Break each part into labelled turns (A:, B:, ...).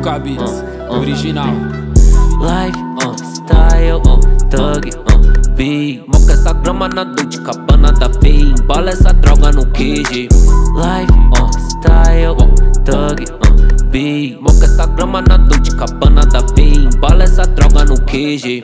A: Juca Beats, original.
B: Life, style, thug, beat. Moca essa grama na Dolce Cabana da P. Embala essa droga no QG. Life, style, thug, beat. Moca essa grama na Dolce Cabana da P. Embala essa droga no QG.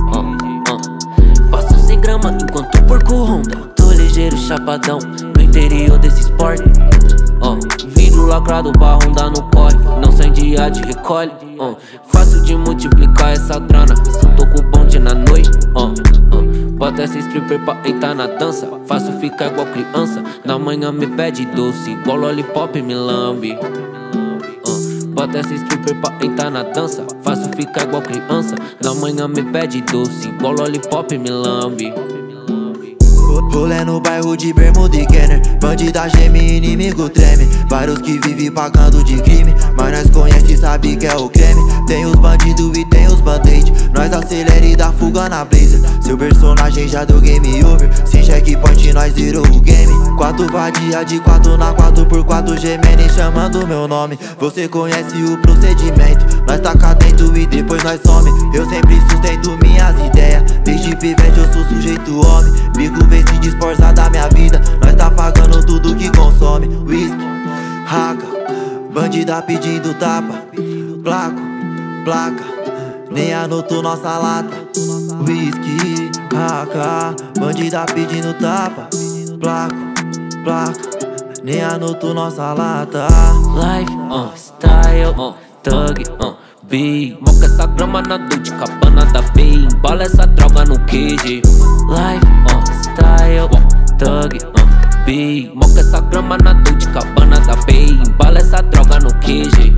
B: Passo 100 grama enquanto o porco ronda. Tô ligeiro, chapadão, no interior desse esporte. Vidro lacrado pra rondar no corre. Não sai dia de recolhe. Fácil de multiplicar essa grana. Só tô com o bonde na noite. Bota essa stripper pra entrar na dança. Fácil ficar igual criança. Na manhã me pede doce, igual lollipop me lambe. Bota essa stripper pra entrar na dança. Fácil ficar igual criança. Na manhã me pede doce, igual lollipop me lambe.
C: Rolê no bairro de bermuda e Kenner. Bandida geme, inimigo treme. Vários que vivem pagando de crime, mas nós conhece e sabe que é o creme. Tem os bandidos e tem os band-aid. Nós acelera e dá fuga na blazer. Seu personagem já deu game over. Sem checkpoint nós zerou o game. 4 vadia de 4 na 4x4 gemendo chamando meu nome. Você conhece o procedimento. Nós taca dentro e depois nós some. Eu sempre sustento minhas ideias. Desde pivete eu sou sujeito homem. Bico vem se disforçar da minha vida. Nós tá pagando tudo que consome. Whisky, raca, bandida pedindo tapa. Placa, nem anotou nossa lata. Whisky, raca, bandida pedindo tapa. Placa, nem anotou nossa lata.
B: Life, style, thug, beat. Moca essa grama na Dolce Cabana da P. Embala essa droga no QG. Life, style, thug, beat. Moca essa grama na Dolce Cabana da P. Embala essa droga no QG.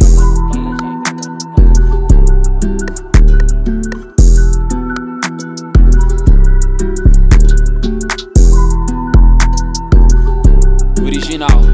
A: Original.